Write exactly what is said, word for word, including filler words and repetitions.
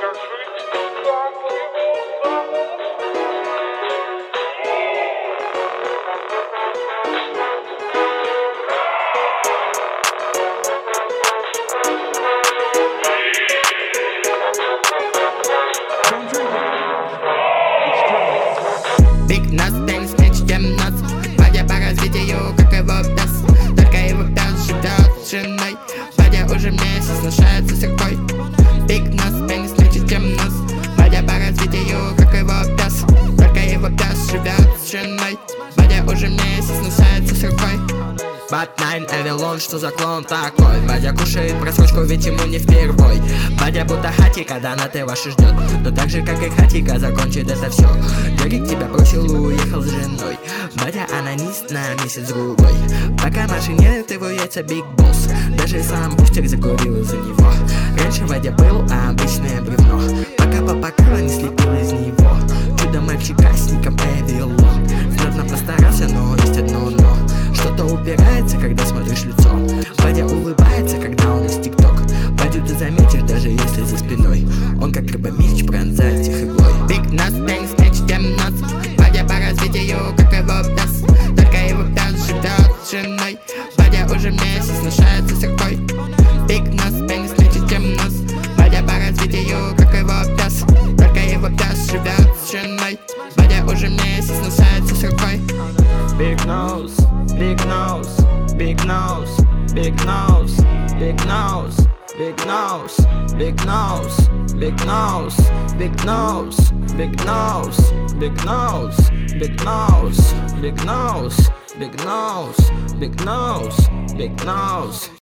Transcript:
Big Nas, теннис, мяч, чем нас. Вадя по развитию, как его пес. Только его пес живет с женой. Вадя уже месяц сношается с рукой. Big Nas, теннис, мяч, чем нас. Вадя по развитию, как его пес. Только его пес живет с женой. Вадя уже месяц сношается с рукой. Батнайн, Эвилон, что за клон такой? Вадя кушает просрочку, ведь ему не впервой. Вадя будто хатика, да на ты ваши ждет. Но так же, как и хатика, закончит это все. Дорик тебя бросил и уехал с женой. Вадя анонист на месяц-другой. Пока машине ты его яйца Биг Босс. Даже сам бустер закурил из-за него. Раньше Вадя был обычное бревно. Пока папа Карла не слепил из него. Чудо-мальчика с ником Эвилон. Знатно постарался, но есть одно но. Что-то упирается, когда смотришь лицо. Вадя улыбается, когда он из ТикТок. Вадю ты заметишь, даже если за спиной. Он как рыба-меч пронзает их иглой. Big Nas, теннис, мяч, чем нас. Вадя по развитию, как его пес. Только его пес живет с женой. Вадя уже месяц сношается с рукой. Big Nas, теннис, мяч, чем нас. Вадя по развитию, как его пес. Только его пес живет с женой. Вадя уже месяц сношается с рукой. Big nose, big nose, big nose, big nose, big nose, big nose, big nose, big nose, big nose, big nose, big nose, big nose, big nose, big nose, big nose, big nose.